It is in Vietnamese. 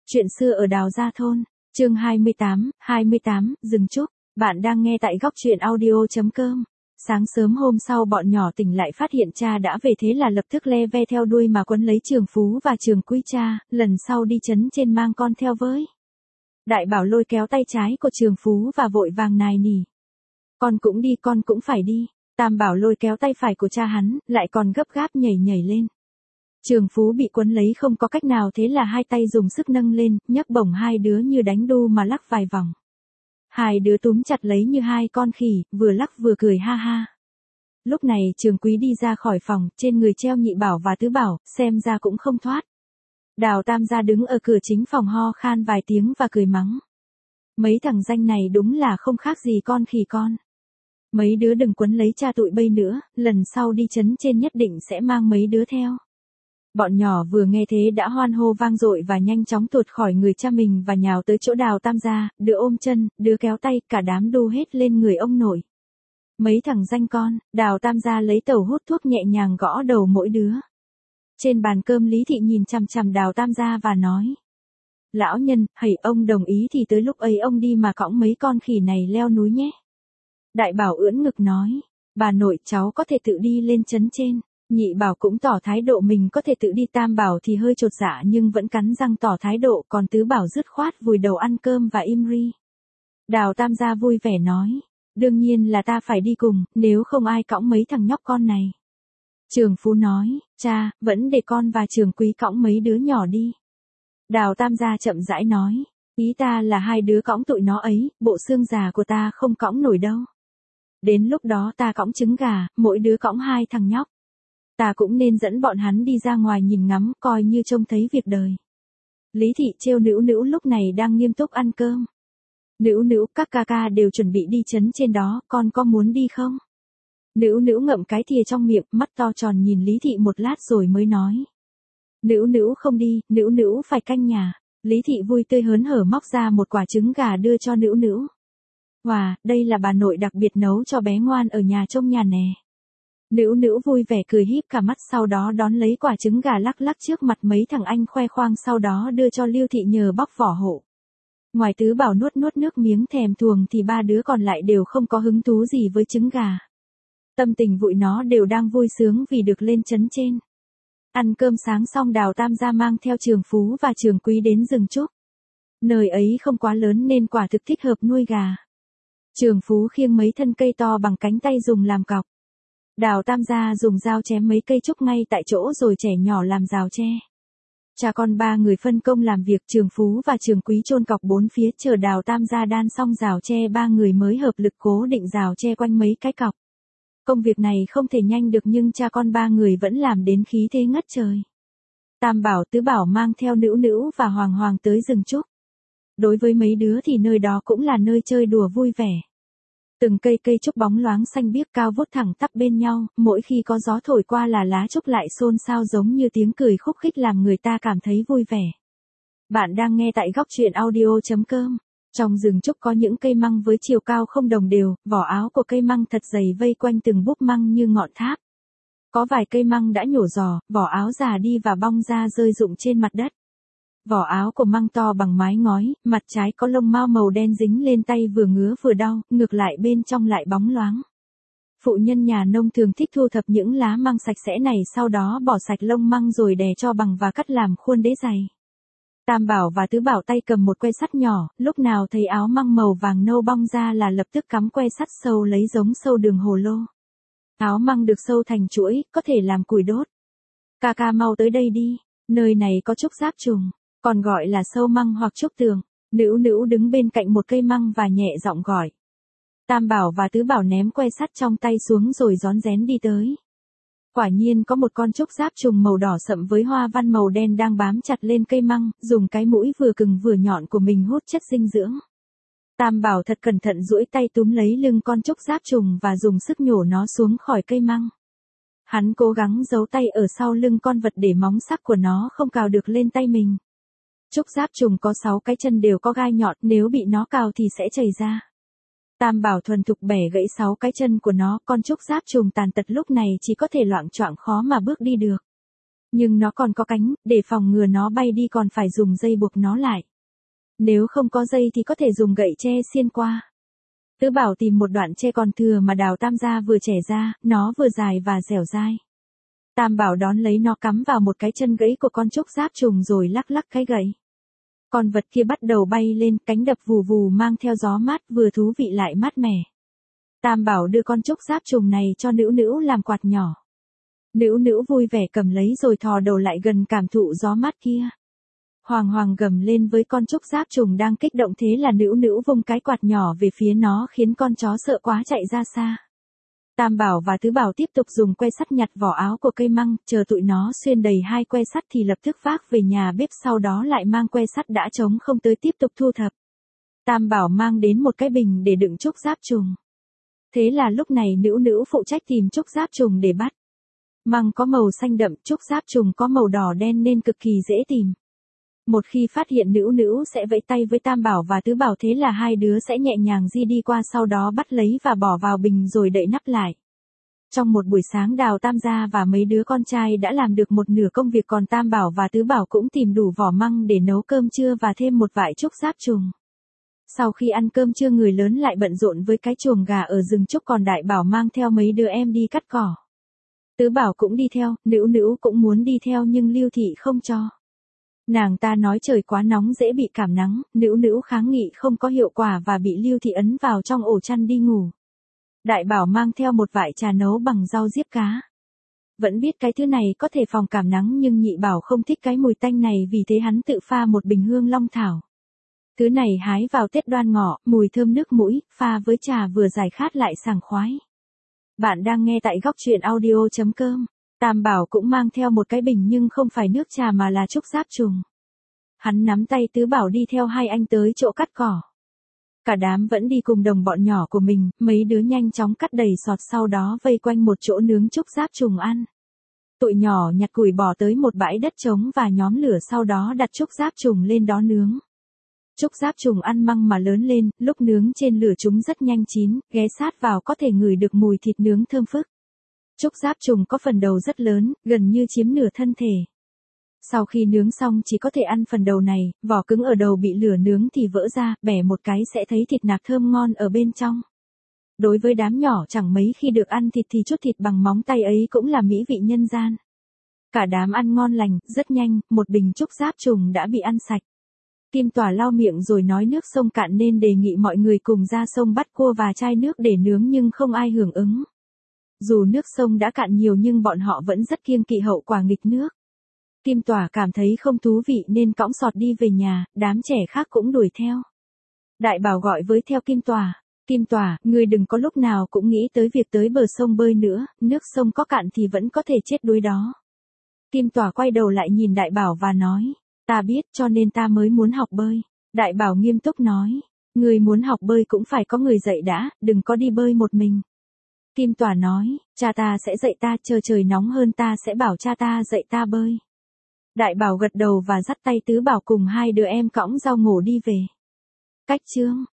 Chuyện xưa ở Đào Gia Thôn, chương 28, rừng trúc. Bạn đang nghe tại góc truyện audio.com. Sáng sớm hôm sau bọn nhỏ tỉnh lại phát hiện cha đã về, thế là lập tức le ve theo đuôi mà quấn lấy Trường Phú và Trường Quý cha, lần sau đi trấn trên mang con theo với. Đại Bảo lôi kéo tay trái của Trường Phú và vội vàng nài nỉ. Con cũng đi, con cũng phải đi. Tam Bảo lôi kéo tay phải của cha hắn, lại còn gấp gáp nhảy lên. Trường Phú bị quấn lấy không có cách nào, thế là hai tay dùng sức nâng lên, nhấc bổng hai đứa như đánh đu mà lắc vài vòng. Hai đứa túm chặt lấy như hai con khỉ, vừa lắc vừa cười ha ha. Lúc này Trường Quý đi ra khỏi phòng, trên người treo Nhị Bảo và Tứ Bảo, xem ra cũng không thoát. Đào Tam gia đứng ở cửa chính phòng ho khan vài tiếng và cười mắng. Mấy thằng danh này đúng là không khác gì con khỉ con. Mấy đứa đừng quấn lấy cha tụi bây nữa, lần sau đi trấn trên nhất định sẽ mang mấy đứa theo. Bọn nhỏ vừa nghe thế đã hoan hô vang dội và nhanh chóng tuột khỏi người cha mình và nhào tới chỗ Đào Tam gia, đứa ôm chân, đứa kéo tay, cả đám đu hết lên người ông nội. Mấy thằng danh con, Đào Tam gia lấy tẩu hút thuốc nhẹ nhàng gõ đầu mỗi đứa. Trên bàn cơm Lý Thị nhìn chằm chằm Đào Tam gia và nói. Lão nhân, hầy ông đồng ý thì tới lúc ấy ông đi mà cõng mấy con khỉ này leo núi nhé. Đại Bảo ưỡn ngực nói, bà nội cháu có thể tự đi lên trấn trên. Nhị Bảo cũng tỏ thái độ mình có thể tự đi. Tam Bảo thì hơi chột dạ nhưng vẫn cắn răng tỏ thái độ, còn Tứ Bảo dứt khoát vùi đầu ăn cơm và im ri. Đào Tam gia vui vẻ nói, đương nhiên là ta phải đi cùng, nếu không ai cõng mấy thằng nhóc con này. Trường Phú nói, cha, vẫn để con và Trường Quý cõng mấy đứa nhỏ đi. Đào Tam gia chậm rãi nói, ý ta là hai đứa cõng tụi nó ấy, bộ xương già của ta không cõng nổi đâu. Đến lúc đó ta cõng trứng gà, mỗi đứa cõng hai thằng nhóc. Ta cũng nên dẫn bọn hắn đi ra ngoài nhìn ngắm, coi như trông thấy việc đời. Lý Thị trêu Nữu Nữu lúc này đang nghiêm túc ăn cơm. Nữu Nữu, các ca ca đều chuẩn bị đi trấn trên đó, con có muốn đi không? Nữu Nữu ngậm cái thìa trong miệng, mắt to tròn nhìn Lý Thị một lát rồi mới nói. Nữu Nữu không đi, Nữu Nữu phải canh nhà. Lý Thị vui tươi hớn hở móc ra một quả trứng gà đưa cho Nữu Nữu. Wow, đây là bà nội đặc biệt nấu cho bé ngoan ở nhà trông nhà nè. Nữu Nữu vui vẻ cười híp cả mắt, sau đó đón lấy quả trứng gà lắc lắc trước mặt mấy thằng anh khoe khoang, sau đó đưa cho Lưu Thị nhờ bóc vỏ hộ. Ngoài Tứ Bảo nuốt nước miếng thèm thuồng thì ba đứa còn lại đều không có hứng thú gì với trứng gà. Tâm tình vụi nó đều đang vui sướng vì được lên trấn trên. Ăn cơm sáng xong Đào Tam gia mang theo Trường Phú và Trường Quý đến rừng trúc. Nơi ấy không quá lớn nên quả thực thích hợp nuôi gà. Trường Phú khiêng mấy thân cây to bằng cánh tay dùng làm cọc. Đào Tam gia dùng dao chém mấy cây trúc ngay tại chỗ rồi trẻ nhỏ làm rào tre. Cha con ba người phân công làm việc, Trường Phú và Trường Quý chôn cọc bốn phía, chờ Đào Tam gia đan xong rào tre ba người mới hợp lực cố định rào tre quanh mấy cái cọc. Công việc này không thể nhanh được nhưng cha con ba người vẫn làm đến khí thế ngất trời. Tam Bảo Tứ Bảo mang theo Nữu Nữu và Hoàng Hoàng tới rừng trúc. Đối với mấy đứa thì nơi đó cũng là nơi chơi đùa vui vẻ. Từng cây trúc bóng loáng xanh biếc cao vút thẳng tắp bên nhau, mỗi khi có gió thổi qua là lá trúc lại xôn xao giống như tiếng cười khúc khích làm người ta cảm thấy vui vẻ. Bạn đang nghe tại góc truyện audio.com. Trong rừng trúc có những cây măng với chiều cao không đồng đều, vỏ áo của cây măng thật dày vây quanh từng búp măng như ngọn tháp. Có vài cây măng đã nhổ giò, vỏ áo già đi và bong ra rơi rụng trên mặt đất. Vỏ áo của măng to bằng mái ngói, mặt trái có lông mao màu đen dính lên tay vừa ngứa vừa đau, ngược lại bên trong lại bóng loáng. Phụ nhân nhà nông thường thích thu thập những lá măng sạch sẽ này, sau đó bỏ sạch lông măng rồi đè cho bằng và cắt làm khuôn đế giày. Tam Bảo và Tứ Bảo tay cầm một que sắt nhỏ, lúc nào thấy áo măng màu vàng nâu bong ra là lập tức cắm que sắt sâu lấy giống sâu đường hồ lô. Áo măng được sâu thành chuỗi, có thể làm củi đốt. Ca ca mau tới đây đi, nơi này có trúc giáp trùng, còn gọi là sâu măng hoặc trúc tường. Nữu Nữu đứng bên cạnh một cây măng và nhẹ giọng gọi. Tam Bảo và Tứ Bảo ném que sắt trong tay xuống rồi rón rén đi tới. Quả nhiên có một con trúc giáp trùng màu đỏ sậm với hoa văn màu đen đang bám chặt lên cây măng, dùng cái mũi vừa cứng vừa nhọn của mình hút chất dinh dưỡng. Tam Bảo thật cẩn thận duỗi tay túm lấy lưng con trúc giáp trùng và dùng sức nhổ nó xuống khỏi cây măng. Hắn cố gắng giấu tay ở sau lưng con vật để móng sắc của nó không cào được lên tay mình. Trúc giáp trùng có 6 cái chân đều có gai nhọn, nếu bị nó cào thì sẽ chảy ra. Tam Bảo thuần thục bẻ gãy 6 cái chân của nó, con trúc giáp trùng tàn tật lúc này chỉ có thể loạng choạng khó mà bước đi được. Nhưng nó còn có cánh, để phòng ngừa nó bay đi còn phải dùng dây buộc nó lại. Nếu không có dây thì có thể dùng gậy tre xiên qua. Tứ Bảo tìm một đoạn tre còn thừa mà Đào Tam gia vừa chẻ ra, nó vừa dài và dẻo dai. Tam Bảo đón lấy nó cắm vào một cái chân gãy của con trúc giáp trùng rồi lắc lắc cái gậy. Con vật kia bắt đầu bay lên, cánh đập vù vù mang theo gió mát vừa thú vị lại mát mẻ. Tam Bảo đưa con trúc giáp trùng này cho Nữu Nữu làm quạt nhỏ. Nữu Nữu vui vẻ cầm lấy rồi thò đầu lại gần cảm thụ gió mát kia. Hoàng Hoàng gầm lên với con trúc giáp trùng đang kích động, thế là Nữu Nữu vung cái quạt nhỏ về phía nó khiến con chó sợ quá chạy ra xa. Tam Bảo và Tứ Bảo tiếp tục dùng que sắt nhặt vỏ áo của cây măng, chờ tụi nó xuyên đầy 2 que sắt thì lập tức vác về nhà bếp, sau đó lại mang que sắt đã trống không tới tiếp tục thu thập. Tam Bảo mang đến một cái bình để đựng trúc giáp trùng. Thế là lúc này Nữu Nữu phụ trách tìm trúc giáp trùng để bắt. Măng có màu xanh đậm, trúc giáp trùng có màu đỏ đen nên cực kỳ dễ tìm. Một khi phát hiện Nữu Nữu sẽ vẫy tay với Tam Bảo và Tứ Bảo, thế là hai đứa sẽ nhẹ nhàng đi qua, sau đó bắt lấy và bỏ vào bình rồi đậy nắp lại. Trong một buổi sáng Đào Tam gia và mấy đứa con trai đã làm được một nửa công việc, còn Tam Bảo và Tứ Bảo cũng tìm đủ vỏ măng để nấu cơm trưa và thêm một vại trúc giáp trùng. Sau khi ăn cơm trưa, người lớn lại bận rộn với cái chuồng gà ở rừng trúc, còn Đại Bảo mang theo mấy đứa em đi cắt cỏ. Tứ Bảo cũng đi theo, Nữu Nữu cũng muốn đi theo nhưng Lưu Thị không cho. Nàng ta nói trời quá nóng dễ bị cảm nắng, Nữu Nữu kháng nghị không có hiệu quả và bị Lưu Thị ấn vào trong ổ chăn đi ngủ. Đại Bảo mang theo một vại trà nấu bằng rau diếp cá. Vẫn biết cái thứ này có thể phòng cảm nắng nhưng Nhị Bảo không thích cái mùi tanh này, vì thế hắn tự pha một bình hương long thảo. Thứ này hái vào Tết Đoan Ngọ, mùi thơm nước mũi, pha với trà vừa giải khát lại sảng khoái. Bạn đang nghe tại góc truyện audio.com. Tam Bảo cũng mang theo một cái bình nhưng không phải nước trà mà là trúc giáp trùng. Hắn nắm tay Tứ Bảo đi theo hai anh tới chỗ cắt cỏ. Cả đám vẫn đi cùng đồng bọn nhỏ của mình, mấy đứa nhanh chóng cắt đầy sọt, sau đó vây quanh một chỗ nướng trúc giáp trùng ăn. Tụi nhỏ nhặt củi bỏ tới một bãi đất trống và nhóm lửa, sau đó đặt trúc giáp trùng lên đó nướng. Trúc giáp trùng ăn măng mà lớn lên, lúc nướng trên lửa chúng rất nhanh chín, ghé sát vào có thể ngửi được mùi thịt nướng thơm phức. Trúc giáp trùng có phần đầu rất lớn, gần như chiếm nửa thân thể. Sau khi nướng xong chỉ có thể ăn phần đầu này, vỏ cứng ở đầu bị lửa nướng thì vỡ ra, bẻ một cái sẽ thấy thịt nạc thơm ngon ở bên trong. Đối với đám nhỏ chẳng mấy khi được ăn thịt thì chút thịt bằng móng tay ấy cũng là mỹ vị nhân gian. Cả đám ăn ngon lành, rất nhanh, một bình trúc giáp trùng đã bị ăn sạch. Kim Tỏa lau miệng rồi nói nước sông cạn nên đề nghị mọi người cùng ra sông bắt cua và chai nước để nướng nhưng không ai hưởng ứng. Dù nước sông đã cạn nhiều nhưng bọn họ vẫn rất kiêng kỵ hậu quả nghịch nước. Kim Tỏa cảm thấy không thú vị nên cõng sọt đi về nhà, đám trẻ khác cũng đuổi theo. Đại Bảo gọi với theo Kim Tỏa. Kim Tỏa, ngươi đừng có lúc nào cũng nghĩ tới việc tới bờ sông bơi nữa, nước sông có cạn thì vẫn có thể chết đuối đó. Kim Tỏa quay đầu lại nhìn Đại Bảo và nói, ta biết cho nên ta mới muốn học bơi. Đại Bảo nghiêm túc nói, ngươi muốn học bơi cũng phải có người dạy đã, đừng có đi bơi một mình. Kim Tỏa nói, cha ta sẽ dạy ta, chờ trời nóng hơn ta sẽ bảo cha ta dạy ta bơi. Đại Bảo gật đầu và dắt tay Tứ Bảo cùng hai đứa em cõng rau ngổ đi về. Cách chương